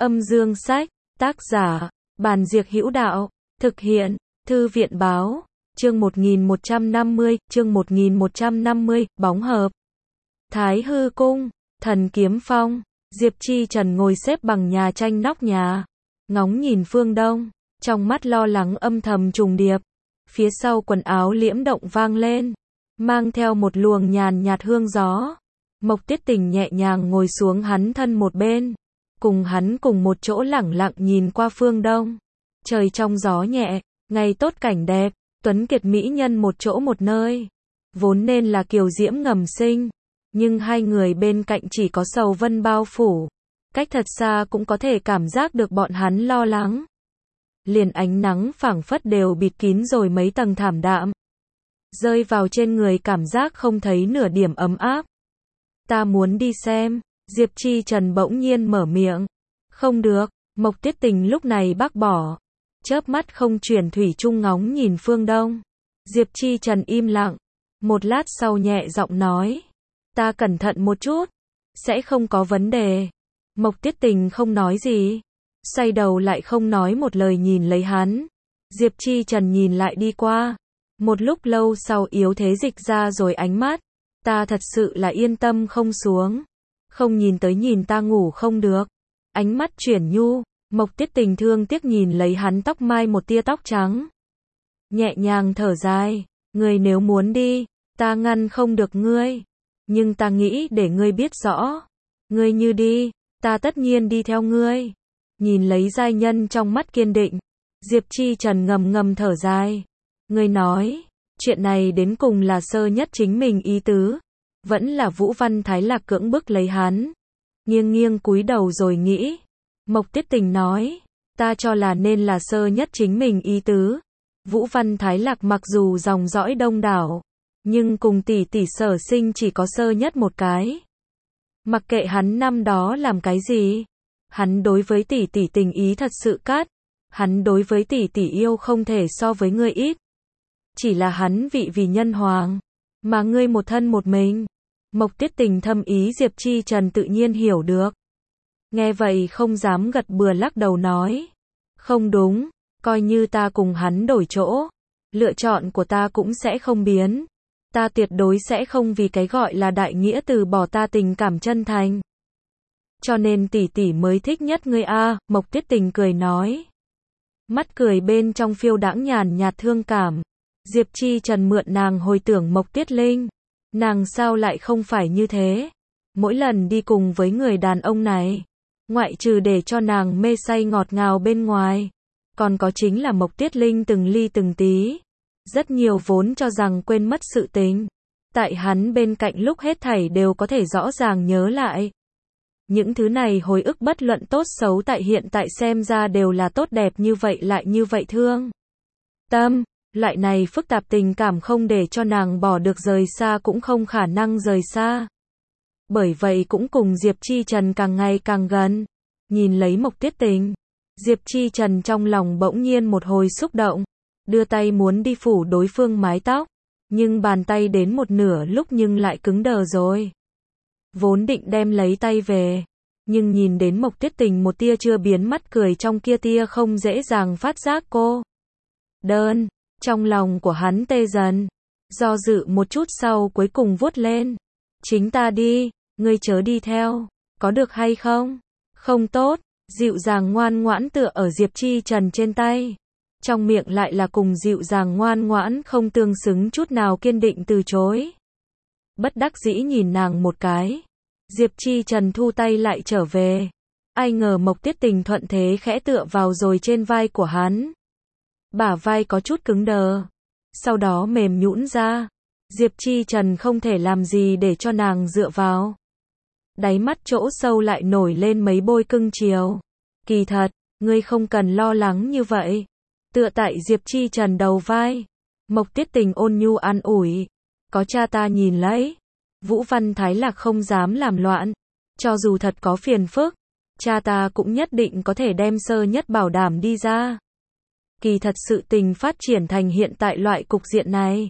Âm dương sách, tác giả, Bàn Diệc Hữu Đạo, thực hiện, Thư viện báo, chương 1150, bóng hợp. Thái Hư Cung, Thần Kiếm Phong, Diệp Chi Trần ngồi xếp bằng nhà tranh nóc nhà, ngóng nhìn phương đông, trong mắt lo lắng âm thầm trùng điệp. Phía sau quần áo liễm động vang lên, mang theo một luồng nhàn nhạt hương gió. Mộc Tiết Tình nhẹ nhàng ngồi xuống hắn thân một bên, cùng hắn cùng một chỗ lẳng lặng nhìn qua phương đông. Trời trong gió nhẹ, ngày tốt cảnh đẹp, tuấn kiệt mỹ nhân một chỗ một nơi. Vốn nên là kiều diễm ngầm sinh, nhưng hai người bên cạnh chỉ có sầu vân bao phủ. Cách thật xa cũng có thể cảm giác được bọn hắn lo lắng. Liền ánh nắng phảng phất đều bịt kín rồi mấy tầng thảm đạm, rơi vào trên người cảm giác không thấy nửa điểm ấm áp. Ta muốn đi xem, Diệp Chi Trần bỗng nhiên mở miệng. Không được, Mộc Tiết Tình lúc này bác bỏ, chớp mắt không chuyển thủy chung ngóng nhìn phương đông. Diệp Chi Trần im lặng, một lát sau nhẹ giọng nói, ta cẩn thận một chút, sẽ không có vấn đề. Mộc Tiết Tình không nói gì, xoay đầu lại không nói một lời nhìn lấy hắn. Diệp Chi Trần nhìn lại đi qua, một lúc lâu sau yếu thế dịch ra rồi ánh mắt. Ta thật sự là yên tâm không xuống, không nhìn tới nhìn ta ngủ không được. Ánh mắt chuyển nhu, Mộc Tiết Tình thương tiếc nhìn lấy hắn tóc mai một tia tóc trắng. Nhẹ nhàng thở dài, ngươi nếu muốn đi, ta ngăn không được ngươi. Nhưng ta nghĩ để ngươi biết rõ, ngươi như đi, ta tất nhiên đi theo ngươi. Nhìn lấy giai nhân trong mắt kiên định, Diệp Chi Trần ngầm ngầm thở dài. Ngươi nói, chuyện này đến cùng là Sơ Nhất chính mình ý tứ, vẫn là Vũ Văn Thái Lạc cưỡng bức lấy hắn. Nghiêng nghiêng cúi đầu rồi nghĩ. Mộc Tiết Tình nói, ta cho là nên là Sơ Nhất chính mình ý tứ. Vũ Văn Thái Lạc mặc dù dòng dõi đông đảo, nhưng cùng tỷ tỷ Sở Sinh chỉ có Sơ Nhất một cái. Mặc kệ hắn năm đó làm cái gì, hắn đối với tỷ tỷ tình ý thật sự cát, hắn đối với tỷ tỷ yêu không thể so với ngươi ít. Chỉ là hắn vị vì nhân hoàng, mà ngươi một thân một mình. Mộc Tiết Tình thâm ý Diệp Chi Trần tự nhiên hiểu được. Nghe vậy không dám gật bừa lắc đầu nói. Không đúng, coi như ta cùng hắn đổi chỗ, lựa chọn của ta cũng sẽ không biến. Ta tuyệt đối sẽ không vì cái gọi là đại nghĩa từ bỏ ta tình cảm chân thành. Cho nên tỷ tỷ mới thích nhất ngươi a. Mộc Tiết Tình cười nói. Mắt cười bên trong phiêu đãng nhàn nhạt thương cảm. Diệp Chi Trần mượn nàng hồi tưởng Mộc Tiết Linh. Nàng sao lại không phải như thế? Mỗi lần đi cùng với người đàn ông này, ngoại trừ để cho nàng mê say ngọt ngào bên ngoài, còn có chính là Mộc Tiết Linh từng ly từng tí. Rất nhiều vốn cho rằng quên mất sự tình, tại hắn bên cạnh lúc hết thảy đều có thể rõ ràng nhớ lại. Những thứ này hồi ức bất luận tốt xấu tại hiện tại xem ra đều là tốt đẹp như vậy lại như vậy thương tâm. Loại này phức tạp tình cảm không để cho nàng bỏ được rời xa cũng không khả năng rời xa. Bởi vậy cũng cùng Diệp Chi Trần càng ngày càng gần. Nhìn lấy Mộc Tiết Tình, Diệp Chi Trần trong lòng bỗng nhiên một hồi xúc động, đưa tay muốn đi phủ đối phương mái tóc, nhưng bàn tay đến một nửa lúc nhưng lại cứng đờ rồi. Vốn định đem lấy tay về, nhưng nhìn đến Mộc Tiết Tình một tia chưa biến mắt cười trong kia tia không dễ dàng phát giác cô đơn. Trong lòng của hắn tê dần, do dự một chút sau cuối cùng vuốt lên. Chính ta đi, ngươi chớ đi theo, có được hay không? Không tốt, dịu dàng ngoan ngoãn tựa ở Diệp Chi Trần trên tay. Trong miệng lại là cùng dịu dàng ngoan ngoãn không tương xứng chút nào kiên định từ chối. Bất đắc dĩ nhìn nàng một cái. Diệp Chi Trần thu tay lại trở về. Ai ngờ Mộc Tiết Tình thuận thế khẽ tựa vào rồi trên vai của hắn. Bả vai có chút cứng đờ, sau đó mềm nhũn ra. Diệp Chi Trần không thể làm gì để cho nàng dựa vào. Đáy mắt chỗ sâu lại nổi lên mấy bôi cưng chiều. Kỳ thật, ngươi không cần lo lắng như vậy. Tựa tại Diệp Chi Trần đầu vai, Mộc Tiết Tình ôn nhu an ủi. Có cha ta nhìn lấy, Vũ Văn Thái Lạc không dám làm loạn. Cho dù thật có phiền phức, cha ta cũng nhất định có thể đem Sơ Nhất bảo đảm đi ra. Kỳ thật sự tình phát triển thành hiện tại loại cục diện này,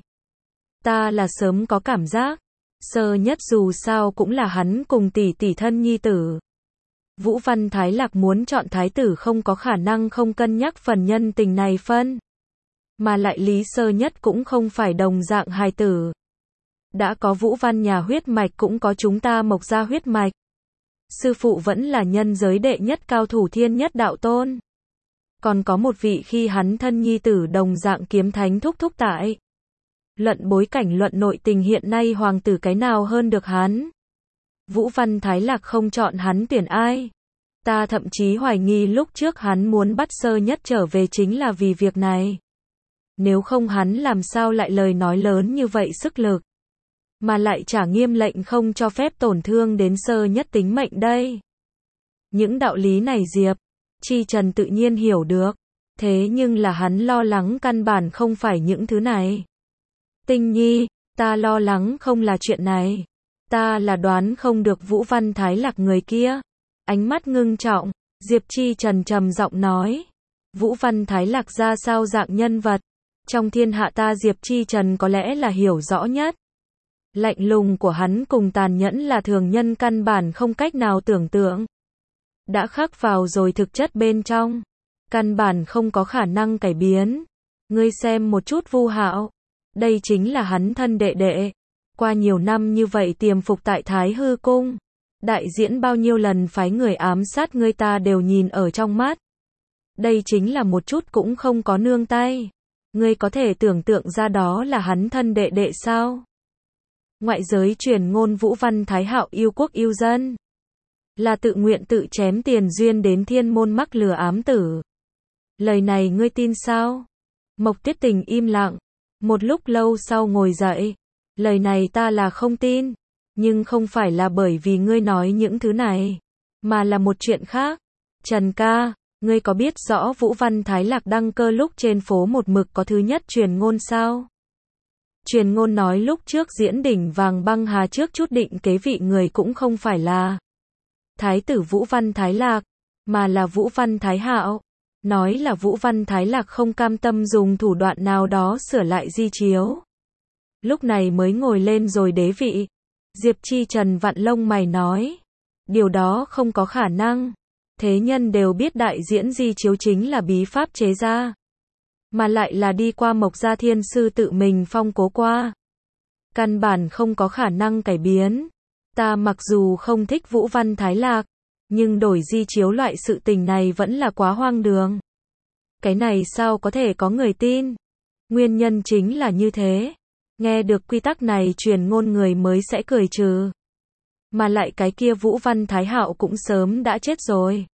ta là sớm có cảm giác, Sơ Nhất dù sao cũng là hắn cùng tỷ tỷ thân nhi tử. Vũ Văn Thái Lạc muốn chọn thái tử không có khả năng không cân nhắc phần nhân tình này phân. Mà lại Lý Sơ Nhất cũng không phải đồng dạng hài tử. Đã có Vũ Văn nhà huyết mạch cũng có chúng ta Mộc gia huyết mạch. Sư phụ vẫn là nhân giới đệ nhất cao thủ thiên nhất đạo tôn. Còn có một vị khi hắn thân nhi tử đồng dạng kiếm thánh thúc thúc tại. Luận bối cảnh luận nội tình hiện nay hoàng tử cái nào hơn được hắn. Vũ Văn Thái Lạc không chọn hắn tuyển ai. Ta thậm chí hoài nghi lúc trước hắn muốn bắt Sơ Nhất trở về chính là vì việc này. Nếu không hắn làm sao lại lời nói lớn như vậy sức lực. Mà lại trả nghiêm lệnh không cho phép tổn thương đến Sơ Nhất tính mệnh đây. Những đạo lý này Diệp Chi Trần tự nhiên hiểu được. Thế nhưng là hắn lo lắng căn bản không phải những thứ này. Tinh Nhi, ta lo lắng không là chuyện này. Ta là đoán không được Vũ Văn Thái Lạc người kia. Ánh mắt ngưng trọng, Diệp Chi Trần trầm giọng nói. Vũ Văn Thái Lạc ra sao dạng nhân vật? Trong thiên hạ ta Diệp Chi Trần có lẽ là hiểu rõ nhất. Lạnh lùng của hắn cùng tàn nhẫn là thường nhân căn bản không cách nào tưởng tượng. Đã khắc vào rồi thực chất bên trong. Căn bản không có khả năng cải biến. Ngươi xem một chút Vu Hạo. Đây chính là hắn thân đệ đệ. Qua nhiều năm như vậy tiềm phục tại Thái Hư Cung. Đại diễn bao nhiêu lần phái người ám sát ngươi ta đều nhìn ở trong mắt. Đây chính là một chút cũng không có nương tay. Ngươi có thể tưởng tượng ra đó là hắn thân đệ đệ sao? Ngoại giới truyền ngôn Vũ Văn Thái Hạo yêu quốc yêu dân. Là tự nguyện tự chém tiền duyên đến thiên môn mắc lừa ám tử. Lời này ngươi tin sao? Mộc Tiết Tình im lặng. Một lúc lâu sau ngồi dậy. Lời này ta là không tin. Nhưng không phải là bởi vì ngươi nói những thứ này. Mà là một chuyện khác. Trần ca, ngươi có biết rõ Vũ Văn Thái Lạc đăng cơ lúc trên phố một mực có thứ nhất truyền ngôn sao? Truyền ngôn nói lúc trước diễn đỉnh vàng băng hà trước chút định kế vị người cũng không phải là Thái tử Vũ Văn Thái Lạc, mà là Vũ Văn Thái Hạo. Nói là Vũ Văn Thái Lạc không cam tâm dùng thủ đoạn nào đó sửa lại di chiếu. Lúc này mới ngồi lên rồi đế vị. Diệp Chi Trần vặn lông mày nói. Điều đó không có khả năng. Thế nhân đều biết đại diễn di chiếu chính là bí pháp chế ra. Mà lại là đi qua Mộc Gia Thiên Sư tự mình phong cố qua. Căn bản không có khả năng cải biến. Ta mặc dù không thích Vũ Văn Thái Lạc, nhưng đổi di chiếu loại sự tình này vẫn là quá hoang đường. Cái này sao có thể có người tin? Nguyên nhân chính là như thế. Nghe được quy tắc này truyền ngôn người mới sẽ cười trừ. Mà lại cái kia Vũ Văn Thái Hạo cũng sớm đã chết rồi.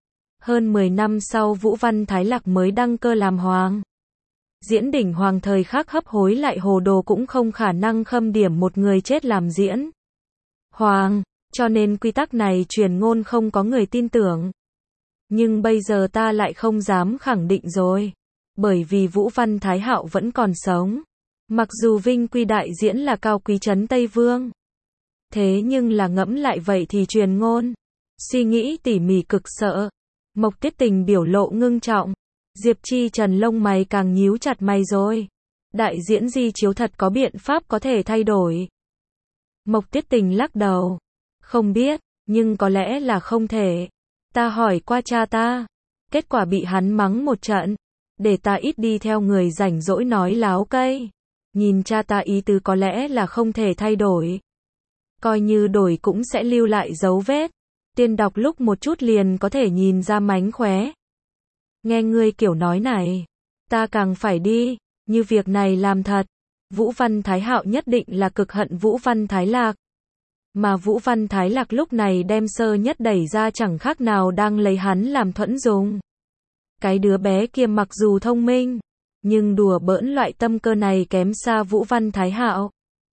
Hơn 10 năm sau Vũ Văn Thái Lạc mới đăng cơ làm hoàng. Diễn đỉnh hoàng thời khắc hấp hối lại hồ đồ cũng không khả năng khâm điểm một người chết làm diễn hoàng, cho nên quy tắc này truyền ngôn không có người tin tưởng. Nhưng bây giờ ta lại không dám khẳng định rồi. Bởi vì Vũ Văn Thái Hạo vẫn còn sống. Mặc dù vinh quy đại diễn là cao quý trấn Tây Vương. Thế nhưng là ngẫm lại vậy thì truyền ngôn. Suy nghĩ tỉ mỉ cực sợ. Mộc Tiết Tình biểu lộ ngưng trọng. Diệp Chi Trần lông mày càng nhíu chặt mày rồi. Đại diễn di chiếu thật có biện pháp có thể thay đổi. Mộc Tiết Tình lắc đầu. Không biết, nhưng có lẽ là không thể. Ta hỏi qua cha ta. Kết quả bị hắn mắng một trận. Để ta ít đi theo người rảnh rỗi nói láo cây. Nhìn cha ta ý tứ có lẽ là không thể thay đổi. Coi như đổi cũng sẽ lưu lại dấu vết. Tiên đọc lúc một chút liền có thể nhìn ra mánh khóe. Nghe ngươi kiểu nói này, ta càng phải đi, như việc này làm thật. Vũ Văn Thái Hạo nhất định là cực hận Vũ Văn Thái Lạc. Mà Vũ Văn Thái Lạc lúc này đem Sơ Nhất đẩy ra chẳng khác nào đang lấy hắn làm thuẫn dùng. Cái đứa bé kia mặc dù thông minh, nhưng đùa bỡn loại tâm cơ này kém xa Vũ Văn Thái Hạo.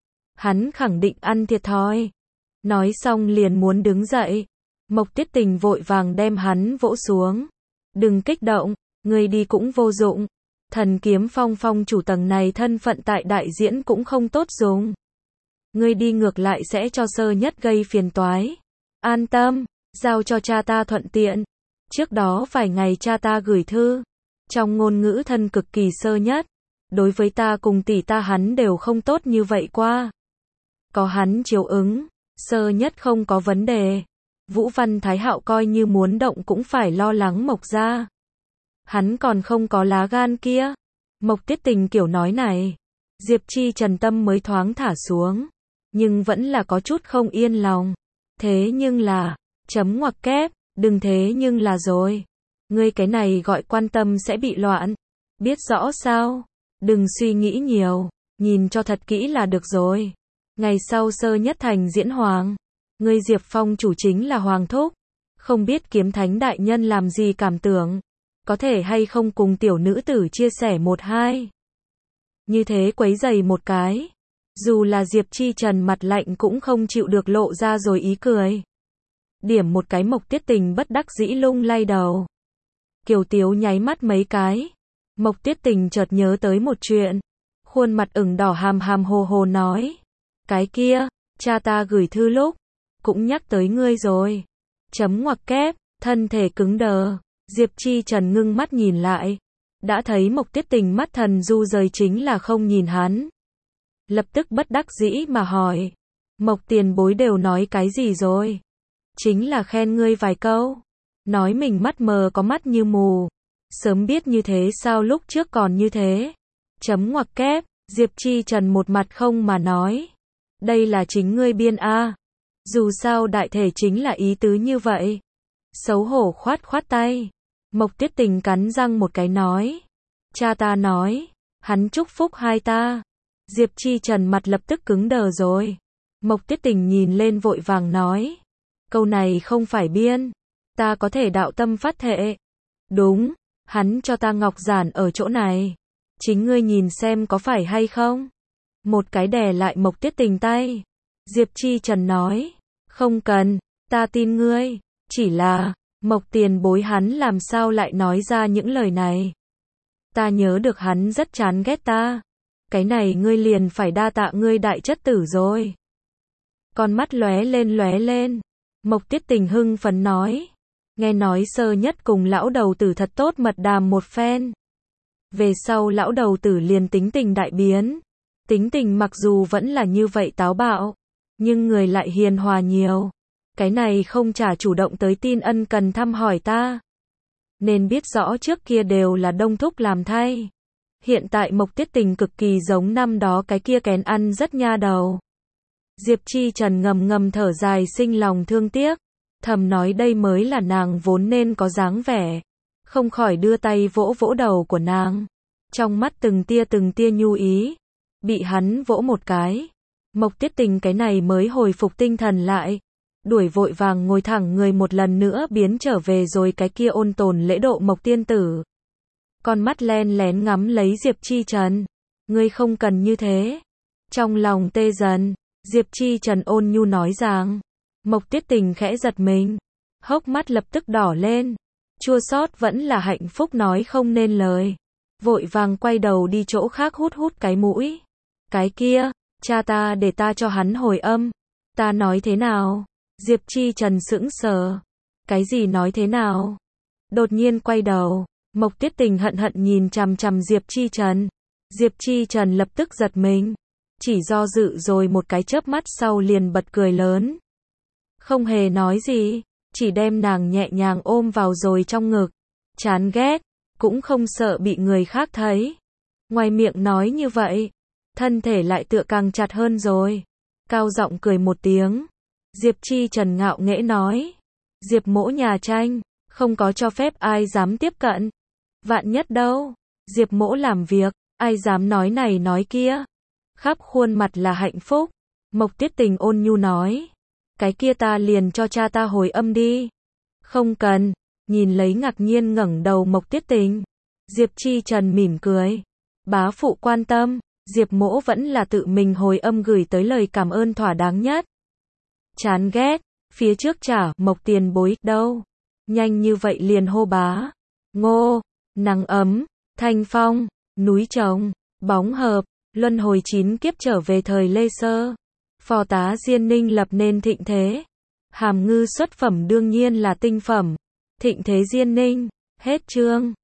Hắn khẳng định ăn thiệt thòi. Nói xong liền muốn đứng dậy. Mộc Tiết Tình vội vàng đem hắn vỗ xuống. Đừng kích động, ngươi đi cũng vô dụng. Thần kiếm phong phong chủ tầng này thân phận tại đại diễn cũng không tốt dùng. Ngươi đi ngược lại sẽ cho Sơ Nhất gây phiền toái. An tâm, giao cho cha ta thuận tiện. Trước đó vài ngày cha ta gửi thư. Trong ngôn ngữ thân cực kỳ Sơ Nhất. Đối với ta cùng tỷ ta hắn đều không tốt như vậy qua. Có hắn chiếu ứng, Sơ Nhất không có vấn đề. Vũ Văn Thái Hạo coi như muốn động cũng phải lo lắng Mộc gia. Hắn còn không có lá gan kia. Mộc Tiết Tình kiểu nói này, Diệp Chi Trần tâm mới thoáng thả xuống, nhưng vẫn là có chút không yên lòng. Thế nhưng là, chấm ngoặc kép, đừng thế nhưng là rồi. Ngươi cái này gọi quan tâm sẽ bị loạn. Biết rõ sao? Đừng suy nghĩ nhiều, nhìn cho thật kỹ là được rồi. Ngày sau sơ nhất thành diễn hoàng, ngươi Diệp Phong chủ chính là hoàng thúc. Không biết Kiếm Thánh đại nhân làm gì cảm tưởng, có thể hay không cùng tiểu nữ tử chia sẻ một hai. Như thế quấy giày một cái. Dù là Diệp Chi Trần mặt lạnh cũng không chịu được lộ ra rồi ý cười. Điểm một cái Mộc Tiết Tình bất đắc dĩ lung lay đầu. Kiều Tiếu nháy mắt mấy cái. Mộc Tiết Tình chợt nhớ tới một chuyện. Khuôn mặt ửng đỏ hàm hàm hồ hồ nói. Cái kia, cha ta gửi thư lúc, cũng nhắc tới ngươi rồi. Chấm ngoặc kép, thân thể cứng đờ. Diệp Chi Trần ngưng mắt nhìn lại. Đã thấy Mộc Tiết Tình mắt thần du rời chính là không nhìn hắn. Lập tức bất đắc dĩ mà hỏi. Mộc tiền bối đều nói cái gì rồi? Chính là khen ngươi vài câu. Nói mình mắt mờ có mắt như mù. Sớm biết như thế sao lúc trước còn như thế. Chấm ngoặc kép, Diệp Chi Trần một mặt không mà nói. Đây là chính ngươi biên a. Dù sao đại thể chính là ý tứ như vậy. Xấu hổ khoát khoát tay. Mộc Tiết Tình cắn răng một cái nói. Cha ta nói, hắn chúc phúc hai ta. Diệp Chi Trần mặt lập tức cứng đờ rồi. Mộc Tiết Tình nhìn lên vội vàng nói. Câu này không phải biên. Ta có thể đạo tâm phát thệ. Đúng, hắn cho ta ngọc giản ở chỗ này. Chính ngươi nhìn xem có phải hay không. Một cái đè lại Mộc Tiết Tình tay. Diệp Chi Trần nói. Không cần, ta tin ngươi. Chỉ là, Mộc tiền bối hắn làm sao lại nói ra những lời này. Ta nhớ được hắn rất chán ghét ta. Cái này ngươi liền phải đa tạ ngươi đại chất tử rồi. Con mắt lóe lên. Mộc Tiết Tình hưng phấn nói. Nghe nói sơ nhất cùng lão đầu tử thật tốt mật đàm một phen. Về sau lão đầu tử liền tính tình đại biến. Tính tình mặc dù vẫn là như vậy táo bạo, nhưng người lại hiền hòa nhiều. Cái này không trả chủ động tới tin ân cần thăm hỏi ta. Nên biết rõ trước kia đều là đông thúc làm thay. Hiện tại Mộc Tiết Tình cực kỳ giống năm đó cái kia kén ăn rất nha đầu. Diệp Chi Trần ngầm thở dài sinh lòng thương tiếc. Thầm nói đây mới là nàng vốn nên có dáng vẻ. Không khỏi đưa tay vỗ vỗ đầu của nàng. Trong mắt từng tia nhu ý. Bị hắn vỗ một cái. Mộc Tiết Tình cái này mới hồi phục tinh thần lại. Đuổi vội vàng ngồi thẳng người một lần nữa biến trở về rồi cái kia ôn tồn lễ độ Mộc tiên tử. Con mắt len lén ngắm lấy Diệp Chi Trần. Ngươi không cần như thế. Trong lòng tê dần, Diệp Chi Trần ôn nhu nói rằng. Mộc Tiết Tình khẽ giật mình. Hốc mắt lập tức đỏ lên. Chua xót vẫn là hạnh phúc nói không nên lời. Vội vàng quay đầu đi chỗ khác hút cái mũi. Cái kia, cha ta để ta cho hắn hồi âm. Ta nói thế nào? Diệp Chi Trần sững sờ. Cái gì nói thế nào? Đột nhiên quay đầu. Mộc Tiết Tình hận nhìn chằm chằm Diệp Chi Trần. Diệp Chi Trần lập tức giật mình. Chỉ do dự rồi một cái chớp mắt sau liền bật cười lớn. Không hề nói gì. Chỉ đem nàng nhẹ nhàng ôm vào rồi trong ngực. Chán ghét. Cũng không sợ bị người khác thấy. Ngoài miệng nói như vậy. Thân thể lại tựa càng chặt hơn rồi. Cao giọng cười một tiếng. Diệp Chi Trần ngạo nghễ nói. Diệp mỗ nhà tranh. Không có cho phép ai dám tiếp cận. Vạn nhất đâu. Diệp mỗ làm việc. Ai dám nói này nói kia. Khắp khuôn mặt là hạnh phúc. Mộc Tiết Tình ôn nhu nói. Cái kia ta liền cho cha ta hồi âm đi. Không cần. Nhìn lấy ngạc nhiên ngẩng đầu Mộc Tiết Tình. Diệp Chi Trần mỉm cười. Bá phụ quan tâm. Diệp mỗ vẫn là tự mình hồi âm gửi tới lời cảm ơn thỏa đáng nhất. Chán ghét. Phía trước trả Mộc tiền bối đâu. Nhanh như vậy liền hô bá. Ngô. Nắng ấm. Thanh phong. Núi trồng. Bóng hợp. Luân hồi 9 kiếp trở về thời Lê Sơ. Phò tá Diên Ninh lập nên thịnh thế. Hàm ngư xuất phẩm đương nhiên là tinh phẩm. Thịnh thế Diên Ninh. Hết chương.